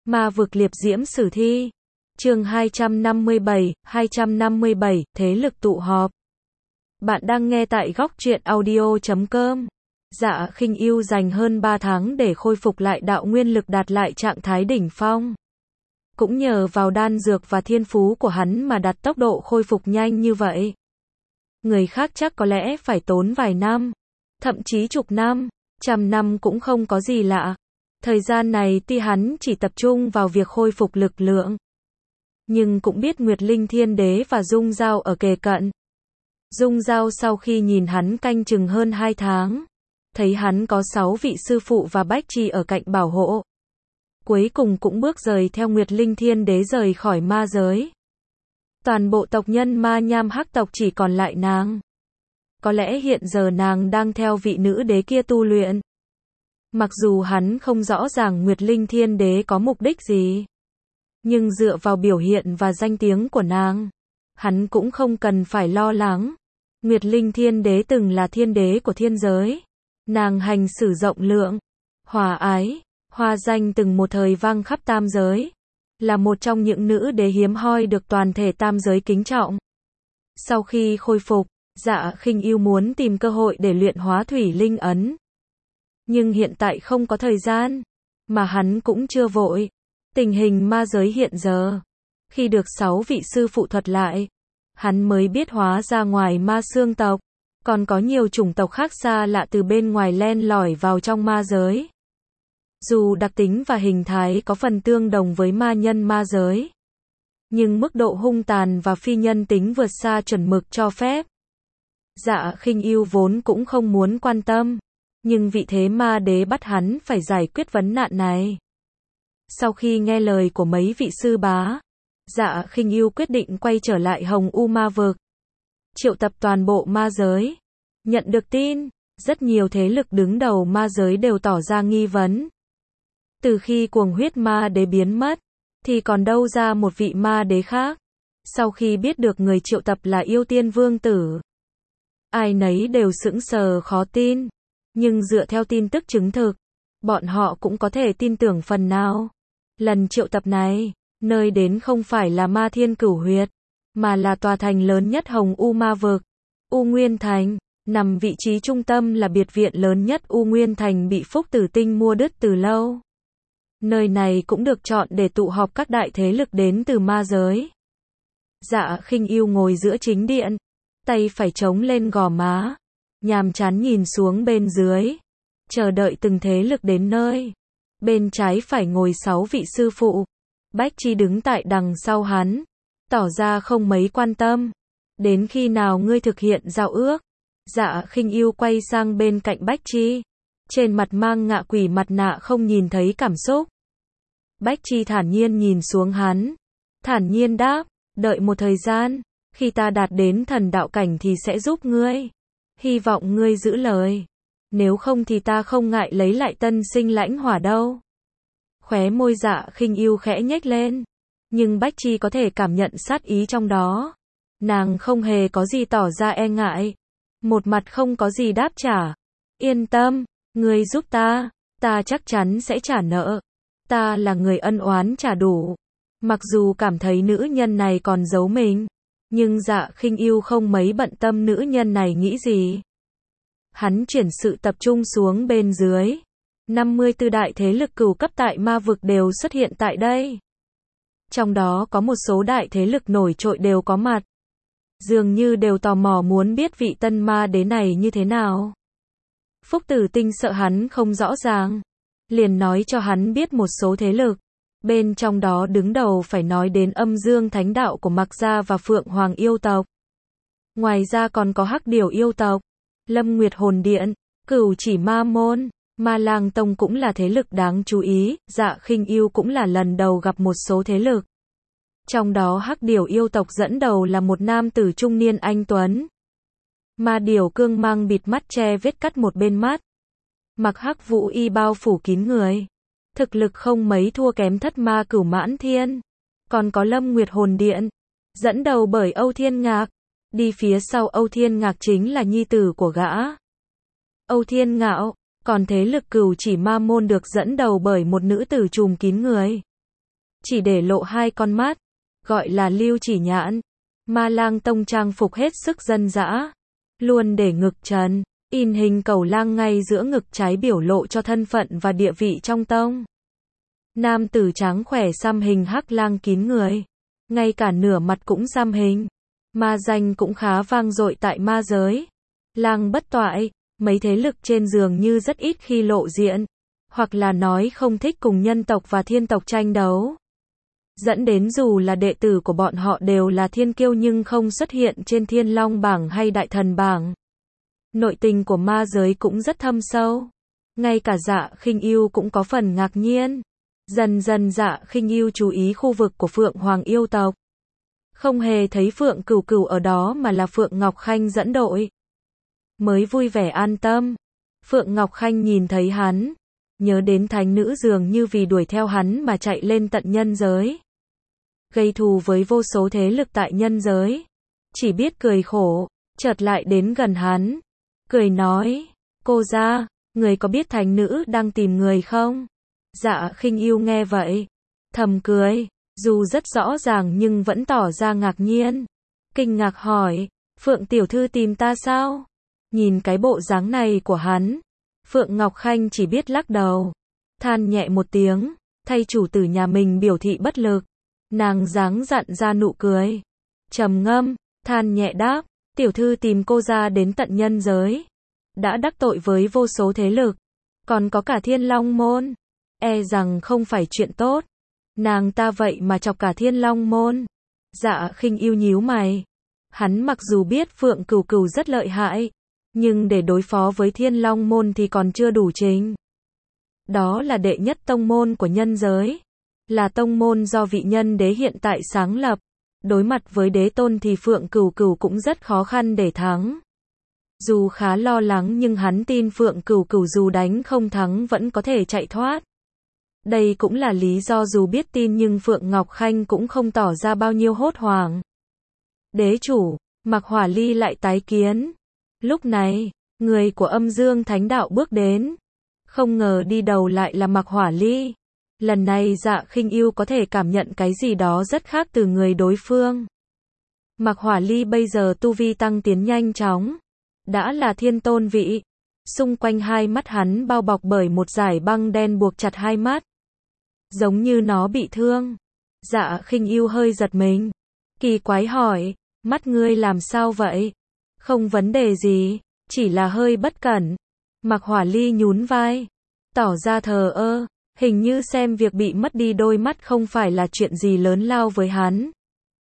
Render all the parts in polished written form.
Ma vực liệp diễm sử thi. Chương 257, thế lực tụ họp. Bạn đang nghe tại góc truyện audio.com. Dạ Khinh Yêu dành hơn 3 tháng để khôi phục lại đạo nguyên lực đạt lại trạng thái đỉnh phong. Cũng nhờ vào đan dược và thiên phú của hắn mà đạt tốc độ khôi phục nhanh như vậy. Người khác chắc có lẽ phải tốn vài năm, thậm chí chục năm, trăm năm cũng không có gì lạ. Thời gian này tuy hắn chỉ tập trung vào việc khôi phục lực lượng, nhưng cũng biết Nguyệt Linh Thiên Đế và Dung Giao ở kề cận. Dung Giao sau khi nhìn hắn canh chừng hơn 2 tháng, thấy hắn có 6 vị sư phụ và Bách Chi ở cạnh bảo hộ. Cuối cùng cũng bước rời theo Nguyệt Linh Thiên Đế rời khỏi ma giới. Toàn bộ tộc nhân ma nham hắc tộc chỉ còn lại nàng. Có lẽ hiện giờ nàng đang theo vị nữ đế kia tu luyện. Mặc dù hắn không rõ ràng Nguyệt Linh Thiên Đế có mục đích gì, nhưng dựa vào biểu hiện và danh tiếng của nàng, hắn cũng không cần phải lo lắng. Nguyệt Linh Thiên Đế từng là thiên đế của thiên giới. Nàng hành xử rộng lượng, hòa ái, hoa danh từng một thời vang khắp tam giới. Là một trong những nữ đế hiếm hoi được toàn thể tam giới kính trọng. Sau khi khôi phục, Dạ Khinh Yêu muốn tìm cơ hội để luyện hóa thủy linh ấn. Nhưng hiện tại không có thời gian, mà hắn cũng chưa vội. Tình hình ma giới hiện giờ, khi được 6 vị sư phụ thuật lại, hắn mới biết hóa ra ngoài ma xương tộc, còn có nhiều chủng tộc khác xa lạ từ bên ngoài len lỏi vào trong ma giới. Dù đặc tính và hình thái có phần tương đồng với ma nhân ma giới, nhưng mức độ hung tàn và phi nhân tính vượt xa chuẩn mực cho phép. Dạ Khinh Yêu vốn cũng không muốn quan tâm, nhưng vị thế ma đế bắt hắn phải giải quyết vấn nạn này. Sau khi nghe lời của mấy vị sư bá, Dạ Khinh Yêu quyết định quay trở lại Hồng U ma vực, triệu tập toàn bộ ma giới. Nhận được tin, rất nhiều thế lực đứng đầu ma giới đều tỏ ra nghi vấn. Từ khi cuồng huyết ma đế biến mất, thì còn đâu ra một vị ma đế khác. Sau khi biết được người triệu tập là Yêu Tiên Vương Tử, ai nấy đều sững sờ khó tin. Nhưng dựa theo tin tức chứng thực, bọn họ cũng có thể tin tưởng phần nào. Lần triệu tập này, nơi đến không phải là Ma Thiên Cửu Huyệt, mà là tòa thành lớn nhất Hồng U ma vực, U Nguyên Thành. Nằm vị trí trung tâm là biệt viện lớn nhất U Nguyên Thành bị Phúc Tử Tinh mua đứt từ lâu. Nơi này cũng được chọn để tụ họp các đại thế lực đến từ ma giới. Dạ Khinh Yêu ngồi giữa chính điện, tay phải chống lên gò má, nhàm chán nhìn xuống bên dưới, chờ đợi từng thế lực đến nơi. Bên trái phải ngồi 6 vị sư phụ, Bách Chi đứng tại đằng sau hắn, tỏ ra không mấy quan tâm. Đến khi nào ngươi thực hiện giao ước? Dạ Khinh Yêu quay sang bên cạnh Bách Chi, trên mặt mang ngạ quỷ mặt nạ không nhìn thấy cảm xúc. Bách Chi thản nhiên nhìn xuống hắn, thản nhiên đáp, đợi một thời gian, khi ta đạt đến thần đạo cảnh thì sẽ giúp ngươi. Hy vọng ngươi giữ lời, nếu không thì ta không ngại lấy lại tân sinh lãnh hỏa đâu. Khóe môi Dạ Khinh Yêu khẽ nhếch lên, nhưng Bách Chi có thể cảm nhận sát ý trong đó. Nàng không hề có gì tỏ ra e ngại, một mặt không có gì đáp trả. Yên tâm, ngươi giúp ta chắc chắn sẽ trả nợ. Ta là người ân oán trả đủ. Mặc dù cảm thấy nữ nhân này còn giấu mình, nhưng Dạ Khinh Yêu không mấy bận tâm nữ nhân này nghĩ gì. Hắn chuyển sự tập trung xuống bên dưới. 54 đại thế lực cửu cấp tại ma vực đều xuất hiện tại đây. Trong đó có một số đại thế lực nổi trội đều có mặt. Dường như đều tò mò muốn biết vị tân ma đế này như thế nào. Phúc Tử Tinh sợ hắn không rõ ràng, liền nói cho hắn biết một số thế lực. Bên trong đó đứng đầu phải nói đến Âm Dương Thánh Đạo của Mạc Gia và Phượng Hoàng yêu tộc. Ngoài ra còn có Hắc Điểu yêu tộc, Lâm Nguyệt Hồn Điện, Cửu Chỉ Ma Môn, Ma Lang Tông cũng là thế lực đáng chú ý. Dạ Khinh Yêu cũng là lần đầu gặp một số thế lực. Trong đó Hắc Điểu yêu tộc dẫn đầu là một nam tử trung niên anh tuấn. Ma Điểu cương mang bịt mắt che vết cắt một bên mắt, mặc hắc vũ y bao phủ kín người, thực lực không mấy thua kém Thất Ma Cửu Mãn Thiên. Còn có Lâm Nguyệt Hồn Điện, dẫn đầu bởi Âu Thiên Ngạc, đi phía sau Âu Thiên Ngạc chính là nhi tử của gã, Âu Thiên Ngạo. Còn thế lực Cửu Chỉ Ma Môn được dẫn đầu bởi một nữ tử trùm kín người, chỉ để lộ hai con mắt, gọi là Lưu Chỉ Nhãn. Ma Lang Tông trang phục hết sức dân dã, luôn để ngực trần, in hình cẩu lang ngay giữa ngực trái biểu lộ cho thân phận và địa vị trong tông. Nam tử trắng khỏe xăm hình hắc lang kín người, ngay cả nửa mặt cũng xăm hình. Ma danh cũng khá vang dội tại ma giới. Lang bất toại, mấy thế lực trên dường như rất ít khi lộ diện, hoặc là nói không thích cùng nhân tộc và thiên tộc tranh đấu. Dẫn đến dù là đệ tử của bọn họ đều là thiên kiêu nhưng không xuất hiện trên Thiên Long bảng hay Đại Thần bảng. Nội tình của ma giới cũng rất thâm sâu. Ngay cả Dạ Khinh Ưu cũng có phần ngạc nhiên. Dần dần Dạ Khinh Ưu chú ý khu vực của Phượng Hoàng yêu tộc. Không hề thấy Phượng Cửu Cửu ở đó mà là Phượng Ngọc Khanh dẫn đội. Mới vui vẻ an tâm. Phượng Ngọc Khanh nhìn thấy hắn, nhớ đến thánh nữ dường như vì đuổi theo hắn mà chạy lên tận nhân giới, gây thù với vô số thế lực tại nhân giới. Chỉ biết cười khổ, chợt lại đến gần hắn, cười nói, cô gia, người có biết thánh nữ đang tìm người không? Dạ Khinh Ưu nghe vậy, thầm cười, dù rất rõ ràng nhưng vẫn tỏ ra ngạc nhiên. Kinh ngạc hỏi, Phượng tiểu thư tìm ta sao? Nhìn cái bộ dáng này của hắn, Phượng Ngọc Khanh chỉ biết lắc đầu, than nhẹ một tiếng, thay chủ tử nhà mình biểu thị bất lực. Nàng dáng dặn ra nụ cười, trầm ngâm, than nhẹ đáp, tiểu thư tìm cô ra đến tận nhân giới, đã đắc tội với vô số thế lực, còn có cả Thiên Long môn, e rằng không phải chuyện tốt. Nàng ta vậy mà chọc cả Thiên Long môn. Dạ Khinh Ưu nhíu mày. Hắn mặc dù biết Phượng Cửu Cửu rất lợi hại, nhưng để đối phó với Thiên Long môn thì còn chưa đủ trình. Đó là đệ nhất tông môn của nhân giới, là tông môn do vị nhân đế hiện tại sáng lập. Đối mặt với đế tôn thì Phượng Cửu Cửu cũng rất khó khăn để thắng. Dù khá lo lắng nhưng hắn tin Phượng Cửu Cửu dù đánh không thắng vẫn có thể chạy thoát. Đây cũng là lý do dù biết tin nhưng Phượng Ngọc Khanh cũng không tỏ ra bao nhiêu hốt hoảng. Đế chủ, Mạc Hỏa Ly lại tái kiến. Lúc này, người của Âm Dương Thánh Đạo bước đến. Không ngờ đi đầu lại là Mạc Hỏa Ly. Lần này Dạ Khinh Ưu có thể cảm nhận cái gì đó rất khác từ người đối phương. Mạc Hỏa Ly bây giờ tu vi tăng tiến nhanh chóng, đã là thiên tôn vị. Xung quanh hai mắt hắn bao bọc bởi một dải băng đen buộc chặt hai mắt, giống như nó bị thương. Dạ Khinh Ưu hơi giật mình, kỳ quái hỏi, mắt ngươi làm sao vậy? Không vấn đề gì, chỉ là hơi bất cẩn. Mạc Hỏa Ly nhún vai, tỏ ra thờ ơ, hình như xem việc bị mất đi đôi mắt không phải là chuyện gì lớn lao với hắn.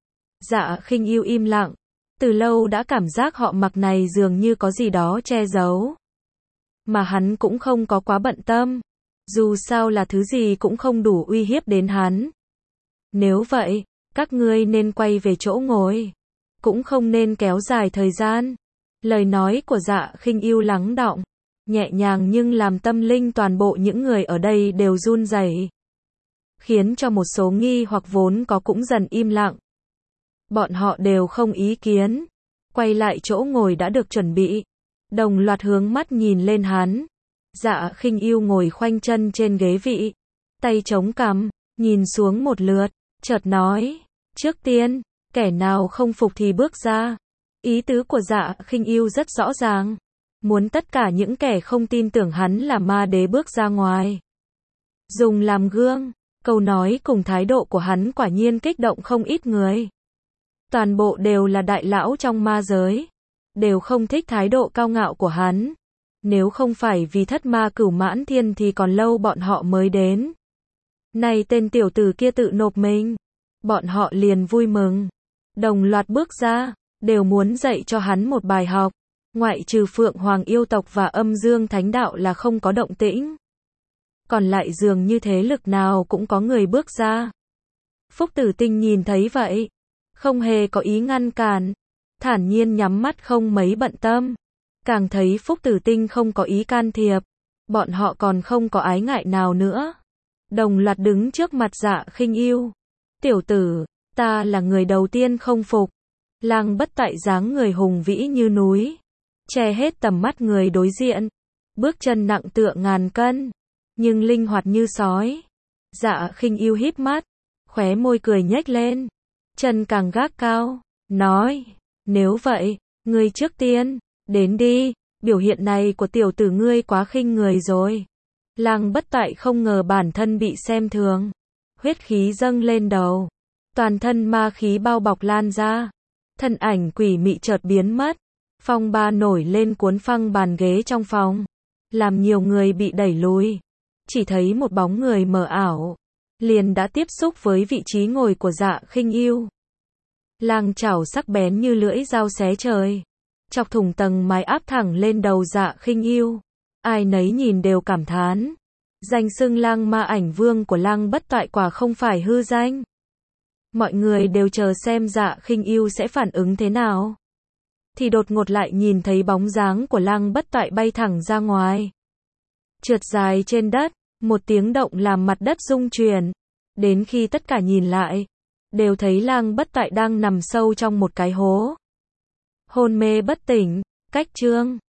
Dạ Khinh Ưu im lặng, từ lâu đã cảm giác họ Mạc này dường như có gì đó che giấu. Mà hắn cũng không có quá bận tâm, dù sao là thứ gì cũng không đủ uy hiếp đến hắn. Nếu vậy, các ngươi nên quay về chỗ ngồi, cũng không nên kéo dài thời gian. Lời nói của Dạ Khinh Ưu lắng đọng, nhẹ nhàng nhưng làm tâm linh toàn bộ những người ở đây đều run rẩy, khiến cho một số nghi hoặc vốn có cũng dần im lặng. Bọn họ đều không ý kiến, quay lại chỗ ngồi đã được chuẩn bị, đồng loạt hướng mắt nhìn lên hắn. Dạ Khinh Ưu ngồi khoanh chân trên ghế vị, tay chống cằm, nhìn xuống một lượt, chợt nói, trước tiên, kẻ nào không phục thì bước ra. Ý tứ của Dạ Khinh Ưu rất rõ ràng, muốn tất cả những kẻ không tin tưởng hắn là ma đế bước ra ngoài, dùng làm gương. Câu nói cùng thái độ của hắn quả nhiên kích động không ít người. Toàn bộ đều là đại lão trong ma giới, đều không thích thái độ cao ngạo của hắn. Nếu không phải vì thất ma cửu mãn thiên thì còn lâu bọn họ mới đến. Này tên tiểu tử kia tự nộp mình, bọn họ liền vui mừng, đồng loạt bước ra, đều muốn dạy cho hắn một bài học. Ngoại trừ Phượng Hoàng yêu tộc và Âm Dương Thánh Đạo là không có động tĩnh, còn lại dường như thế lực nào cũng có người bước ra. Phúc Tử Tinh nhìn thấy vậy, không hề có ý ngăn cản, thản nhiên nhắm mắt không mấy bận tâm. Càng thấy Phúc Tử Tinh không có ý can thiệp, bọn họ còn không có ái ngại nào nữa. Đồng loạt đứng trước mặt Dạ Khinh Ưu. Tiểu tử, ta là người đầu tiên không phục. Lang bất tại dáng người hùng vĩ như núi, che hết tầm mắt người đối diện. Bước chân nặng tựa ngàn cân, nhưng linh hoạt như sói. Dạ Khinh Ưu híp mắt, khóe môi cười nhếch lên, chân càng gác cao, nói, nếu vậy, ngươi trước tiên, đến đi, biểu hiện này của tiểu tử ngươi quá khinh người rồi. Lăng Bất Tại không ngờ bản thân bị xem thường, huyết khí dâng lên đầu, toàn thân ma khí bao bọc lan ra, thân ảnh quỷ mị chợt biến mất, phong ba nổi lên cuốn phăng bàn ghế trong phòng, làm nhiều người bị đẩy lùi, chỉ thấy một bóng người mờ ảo, liền đã tiếp xúc với vị trí ngồi của Dạ Khinh Ưu. Lang chảo sắc bén như lưỡi dao xé trời, chọc thủng tầng mái áp thẳng lên đầu Dạ Khinh Ưu. Ai nấy nhìn đều cảm thán, danh xưng Lang Ma Ảnh Vương của Lăng Bất Tại quả không phải hư danh. Mọi người đều chờ xem Dạ Khinh Ưu sẽ phản ứng thế nào. Thì đột ngột lại nhìn thấy bóng dáng của Lăng Bất Tại bay thẳng ra ngoài, trượt dài trên đất, một tiếng động làm mặt đất rung chuyển. Đến khi tất cả nhìn lại, đều thấy Lăng Bất Tại đang nằm sâu trong một cái hố, hôn mê bất tỉnh. Cách chương